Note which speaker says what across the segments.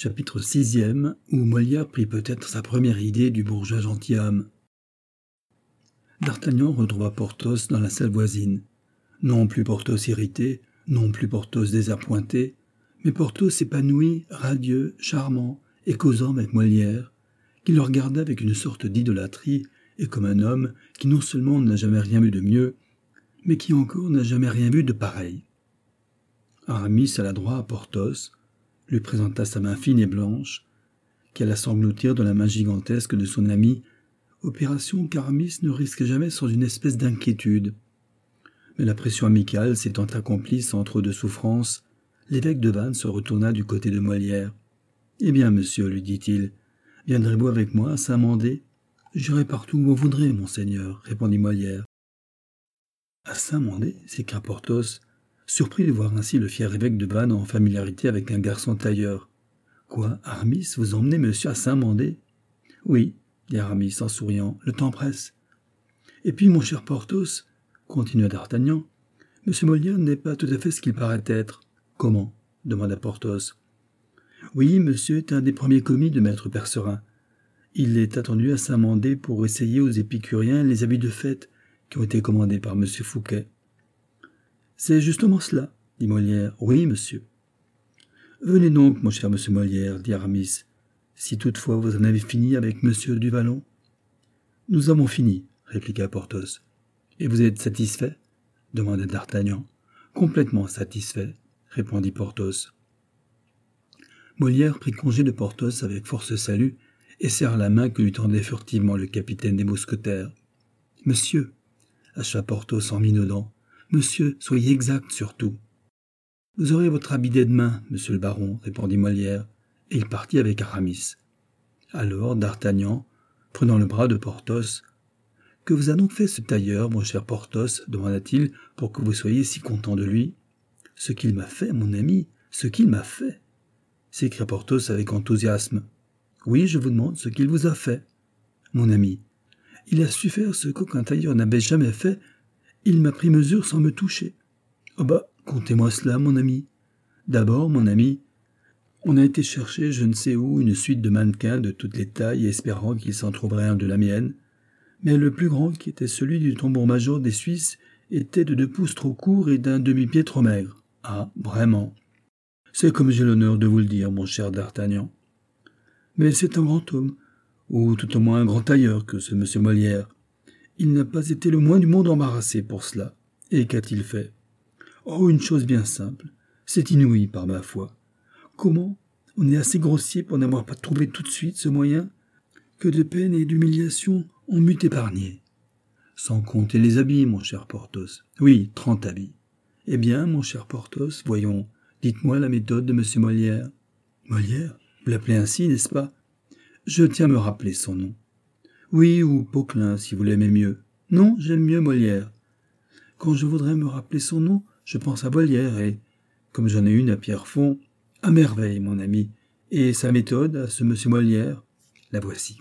Speaker 1: Chapitre 6e, où Molière prit peut-être sa première idée du bourgeois gentilhomme. D'Artagnan retrouva Porthos dans la salle voisine. Non plus Porthos irrité, non plus Porthos désappointé, mais Porthos épanoui, radieux, charmant, et causant avec Molière, qui le regardait avec une sorte d'idolâtrie, et comme un homme qui non seulement n'a jamais rien vu de mieux, mais qui encore n'a jamais rien vu de pareil. Aramis alla droit à Porthos, lui présenta sa main fine et blanche, qui alla s'engloutir dans la main gigantesque de son ami, opération qu'Aramis ne risque jamais sans une espèce d'inquiétude. Mais la pression amicale s'étant accomplie sans trop de souffrance, l'évêque de Vannes se retourna du côté de Molière. « Eh bien, monsieur, lui dit-il, viendrez-vous avec moi à Saint-Mandé ? J'irai partout où vous voudrez, monseigneur, répondit Molière. À Saint-Mandé, s'écria Porthos, surpris de voir ainsi le fier évêque de Vannes en familiarité avec un garçon tailleur. Quoi, Aramis, vous emmenez monsieur à Saint-Mandé ? Oui, dit Aramis en souriant, le temps presse. Et puis, mon cher Porthos, continua d'Artagnan, monsieur Molière n'est pas tout à fait ce qu'il paraît être. Comment ? Demanda Porthos. Oui, monsieur est un des premiers commis de maître Percerin. Il est attendu à Saint-Mandé pour essayer aux épicuriens les habits de fête qui ont été commandés par monsieur Fouquet. C'est justement cela, dit Molière. Oui, monsieur. Venez donc, mon cher monsieur Molière, dit Aramis, si toutefois vous en avez fini avec monsieur du Vallon. Nous avons fini, répliqua Porthos. Et vous êtes satisfait ? Demanda d'Artagnan. Complètement satisfait, répondit Porthos. Molière prit congé de Porthos avec force salut et serra la main que lui tendait furtivement le capitaine des mousquetaires. Monsieur, acheva Porthos en minaudant, monsieur, soyez exact surtout. Vous aurez votre habit demain, monsieur le baron, répondit Molière, et il partit avec Aramis. Alors d'Artagnan, prenant le bras de Porthos, « Que vous a donc fait ce tailleur, mon cher Porthos, demanda-t-il, pour que vous soyez si content de lui. Ce qu'il m'a fait, mon ami, ce qu'il m'a fait, s'écria Porthos avec enthousiasme. Oui, je vous demande ce qu'il vous a fait, mon ami. Il a su faire ce qu'aucun tailleur n'avait jamais fait. Il m'a pris mesure sans me toucher. Oh bah, contez-moi cela, mon ami. D'abord, mon ami, on a été chercher je ne sais où une suite de mannequins de toutes les tailles, espérant qu'il s'en trouverait un de la mienne. Mais le plus grand, qui était celui du tambour-major des Suisses, était de 2 pouces trop court et d'un demi-pied trop maigre. Ah, vraiment. C'est comme j'ai l'honneur de vous le dire, mon cher d'Artagnan. Mais c'est un grand homme, ou tout au moins un grand tailleur que ce monsieur Molière. Il n'a pas été le moins du monde embarrassé pour cela. Et qu'a-t-il fait ? Oh, une chose bien simple. C'est inouï, par ma foi. Comment ? On est assez grossier pour n'avoir pas trouvé tout de suite ce moyen ? Que de peine et d'humiliation on m'eût épargné. Sans compter les habits, mon cher Porthos. Oui, 30 habits. Eh bien, mon cher Porthos, voyons, dites-moi la méthode de monsieur Molière. Molière ? Vous l'appelez ainsi, n'est-ce pas ? Je tiens à me rappeler son nom. Oui, ou Poquelin, si vous l'aimez mieux. Non, j'aime mieux Molière. Quand je voudrais me rappeler son nom, je pense à Molière et, comme j'en ai une à Pierrefonds, à merveille, mon ami. Et sa méthode, à ce monsieur Molière, la voici.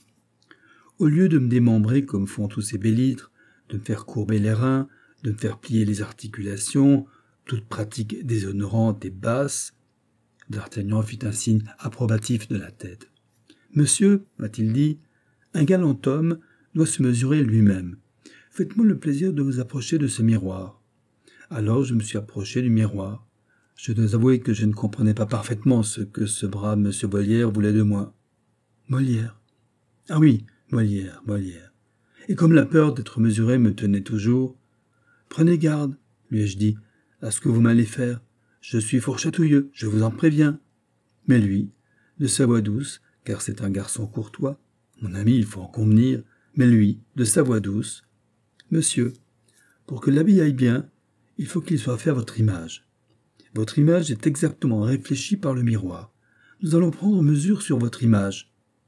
Speaker 1: Au lieu de me démembrer comme font tous ces bellitres, de me faire courber les reins, de me faire plier les articulations, toute pratique déshonorante et basse, d'Artagnan fit un signe approbatif de la tête. « Monsieur, m'a-t-il dit, un galant homme doit se mesurer lui-même. Faites-moi le plaisir de vous approcher de ce miroir. » Alors je me suis approché du miroir. Je dois avouer que je ne comprenais pas parfaitement ce que ce brave monsieur Molière voulait de moi. Molière. Ah oui, Molière. Et comme la peur d'être mesuré me tenait toujours, « Prenez garde, lui ai-je dit, à ce que vous m'allez faire. Je suis fort chatouilleux, je vous en préviens. » Mais lui, de sa voix douce, car c'est un garçon courtois, mon ami, il faut en convenir, mais lui, de sa voix douce, « Monsieur, pour que l'habit aille bien, il faut qu'il soit fait à votre image. Votre image est exactement réfléchie par le miroir. Nous allons prendre mesure sur votre image. »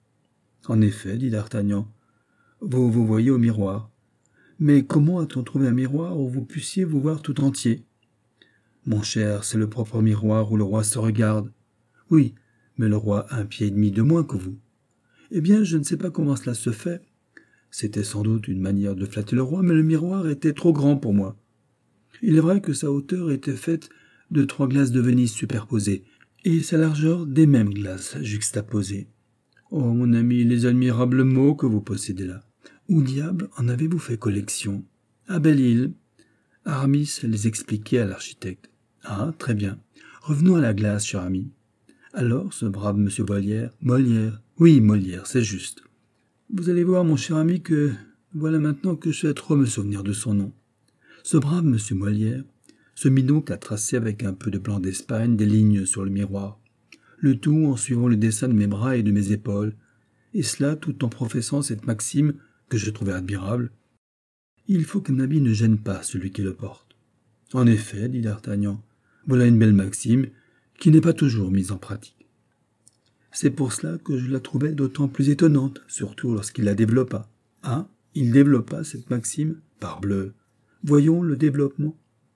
Speaker 1: En effet, dit d'Artagnan, vous vous voyez au miroir. Mais comment a-t-on trouvé un miroir où vous puissiez vous voir tout entier ? Mon cher, c'est le propre miroir où le roi se regarde. Oui, mais le roi a 1,5 pied de moins que vous. Eh bien, je ne sais pas comment cela se fait. C'était sans doute une manière de flatter le roi, mais le miroir était trop grand pour moi. Il est vrai que sa hauteur était faite de 3 glaces de Venise superposées, et sa largeur des mêmes glaces juxtaposées. Oh, mon ami, les admirables mots que vous possédez là. Où diable en avez-vous fait collection? À Belle-Île. Aramis les expliquait à l'architecte. Ah, très bien. Revenons à la glace, cher ami. Alors, ce brave monsieur Molière. Oui, Molière, c'est juste. Vous allez voir, mon cher ami, que voilà maintenant que je vais trop me souvenir de son nom. Ce brave monsieur Molière se mit donc à tracer avec un peu de blanc d'Espagne des lignes sur le miroir, le tout en suivant le dessin de mes bras et de mes épaules, et cela tout en professant cette maxime que je trouvais admirable. Il faut qu'un habit ne gêne pas celui qui le porte. En effet, dit d'Artagnan, voilà une belle maxime qui n'est pas toujours mise en pratique. C'est pour cela que je la trouvais d'autant plus étonnante, surtout lorsqu'il la développa. Ah, il développa cette maxime, parbleu. Voyons le développement.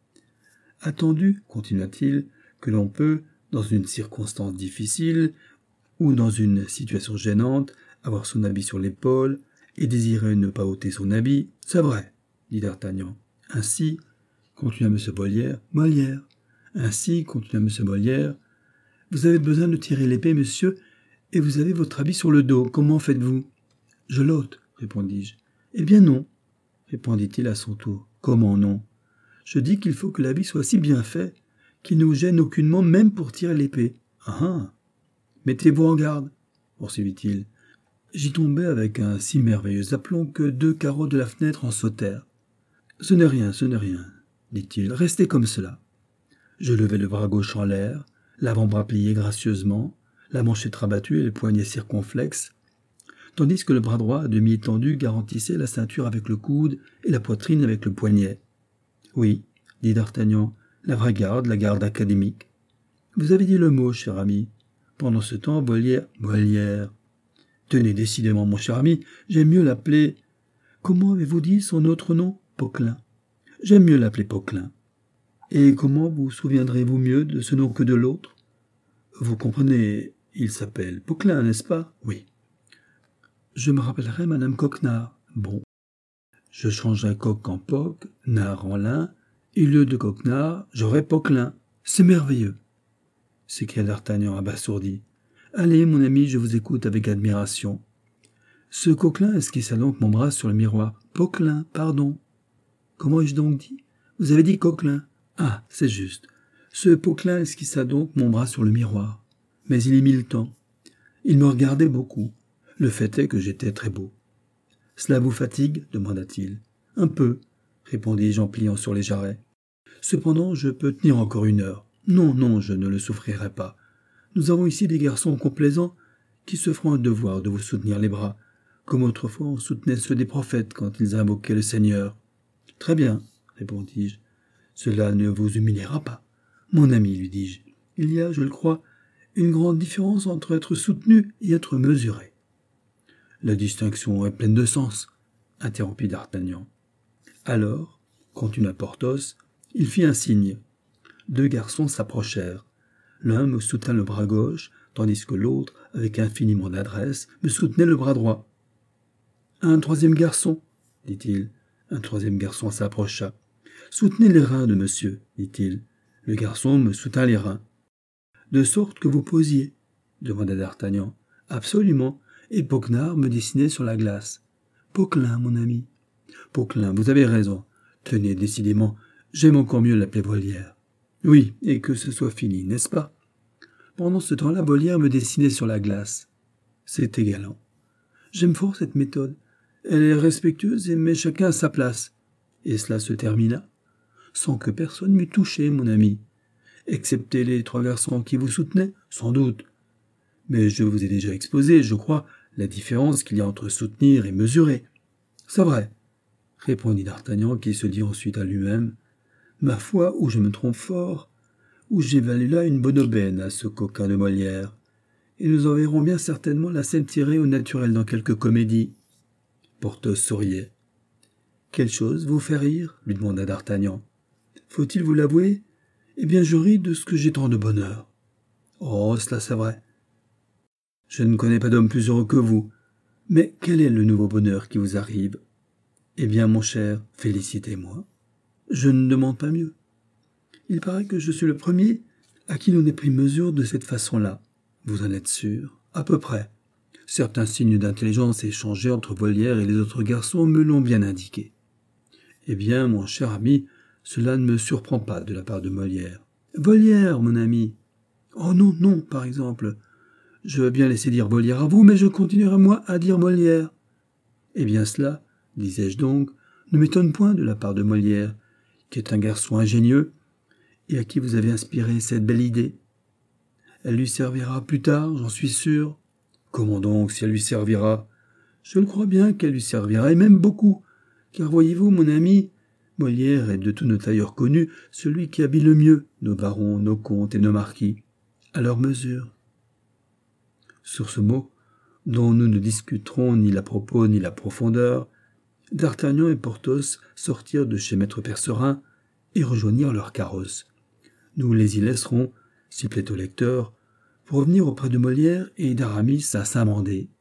Speaker 1: Attendu, continua-t-il, que l'on peut, dans une circonstance difficile ou dans une situation gênante, avoir son habit sur l'épaule et désirer ne pas ôter son habit, c'est vrai, dit d'Artagnan. Ainsi, continua M. Molière, ainsi, continua M. Molière, vous avez besoin de tirer l'épée, monsieur, et vous avez votre habit sur le dos. Comment faites-vous? Je l'ôte, répondis-je. Eh bien non, répondit-il à son tour. Comment non? Je dis qu'il faut que l'habit soit si bien fait qu'il ne vous gêne aucunement, même pour tirer l'épée. Ah ah. Mettez-vous en garde, poursuivit-il. J'y tombai avec un si merveilleux aplomb que 2 carreaux de la fenêtre en sautèrent. Ce n'est rien, dit-il. Restez comme cela. Je levai le bras gauche en l'air, l'avant-bras plié gracieusement, la manchette rabattue et le poignet circonflexe, tandis que le bras droit à demi étendu garantissait la ceinture avec le coude et la poitrine avec le poignet. Oui, dit d'Artagnan, la vraie garde, la garde académique. Vous avez dit le mot, cher ami. Pendant ce temps, Molière. Tenez, décidément, mon cher ami, j'aime mieux l'appeler... Comment avez-vous dit son autre nom? Poquelin. J'aime mieux l'appeler Poquelin. Et comment vous souviendrez-vous mieux de ce nom que de l'autre? Vous comprenez, il s'appelle Poquelin, n'est-ce pas? Oui. Je me rappellerai Madame Coquenard. Bon. Je changerai coq en poc, nard en lin, et au lieu de coquenard, j'aurai Poquelin. C'est merveilleux, s'écria d'Artagnan abasourdi. Allez, mon ami, je vous écoute avec admiration. Ce Coquelin esquissa donc mon bras sur le miroir. Poquelin, pardon. Comment ai-je donc dit? Vous avez dit Coquelin. Ah, c'est juste. Ce Poquelin esquissa donc mon bras sur le miroir. Mais il y mit le temps. Il me regardait beaucoup. Le fait est que j'étais très beau. Cela vous fatigue? Demanda-t-il. Un peu, répondis-je en pliant sur les jarrets. Cependant, je peux tenir encore 1 heure. Non, je ne le souffrirai pas. Nous avons ici des garçons complaisants qui se feront un devoir de vous soutenir les bras, comme autrefois on soutenait ceux des prophètes quand ils invoquaient le Seigneur. Très bien, répondis-je. Cela ne vous humiliera pas. Mon ami, lui dis-je, il y a, je le crois, une grande différence entre être soutenu et être mesuré. La distinction est pleine de sens, interrompit d'Artagnan. Alors, continua Porthos, il fit un signe. 2 garçons s'approchèrent. L'un me soutint le bras gauche, tandis que l'autre, avec infiniment d'adresse, me soutenait le bras droit. Un 3e garçon, dit-il. Un 3e garçon s'approcha. Soutenez les reins de monsieur, dit-il. Le garçon me soutint les reins. De sorte que vous posiez, demanda d'Artagnan. Absolument. Et Poquenard me dessinait sur la glace. Poquelin, mon ami. Poquelin, vous avez raison. Tenez, décidément, j'aime encore mieux l'appeler Molière. Oui, et que ce soit fini, n'est-ce pas? Pendant ce temps-là, Molière me dessinait sur la glace. C'était galant. J'aime fort cette méthode. Elle est respectueuse et met chacun à sa place. Et cela se termina, sans que personne m'eût touché, mon ami. Excepté les 3 garçons qui vous soutenaient, sans doute. Mais je vous ai déjà exposé, je crois, la différence qu'il y a entre soutenir et mesurer. C'est vrai, répondit d'Artagnan, qui se dit ensuite à lui-même. Ma foi, où je me trompe fort, où j'ai valu là une bonne aubaine à ce coquin de Molière. Et nous en verrons bien certainement la scène tirée au naturel dans quelque comédie. Porthos souriait. Quelle chose vous fait rire? Lui demanda d'Artagnan. Faut-il vous l'avouer? Eh bien, je ris de ce que j'ai tant de bonheur. Oh, cela c'est vrai. Je ne connais pas d'homme plus heureux que vous. Mais quel est le nouveau bonheur qui vous arrive? Eh bien, mon cher, félicitez-moi. Je ne demande pas mieux. Il paraît que je suis le premier à qui l'on ait pris mesure de cette façon-là. Vous en êtes sûr? À peu près. Certains signes d'intelligence échangés entre Molière et les autres garçons me l'ont bien indiqué. Eh bien, mon cher ami, cela ne me surprend pas de la part de Molière. Molière, mon ami. Oh non, non, par exemple. Je veux bien laisser dire Molière à vous, mais je continuerai moi à dire Molière. Eh bien cela, disais-je donc, ne m'étonne point de la part de Molière, qui est un garçon ingénieux, et à qui vous avez inspiré cette belle idée. Elle lui servira plus tard, j'en suis sûr. Comment donc, si elle lui servira? Je le crois bien qu'elle lui servira, et même beaucoup, car voyez-vous, mon ami, Molière est de tous nos tailleurs connus celui qui habille le mieux nos barons, nos comtes et nos marquis, à leur mesure. Sur ce mot, dont nous ne discuterons ni la propos ni la profondeur, D'Artagnan et Porthos sortirent de chez maître Percerin et rejoignirent leur carrosse. Nous les y laisserons, s'il plaît au lecteur, pour revenir auprès de Molière et d'Aramis à Saint-Mandé.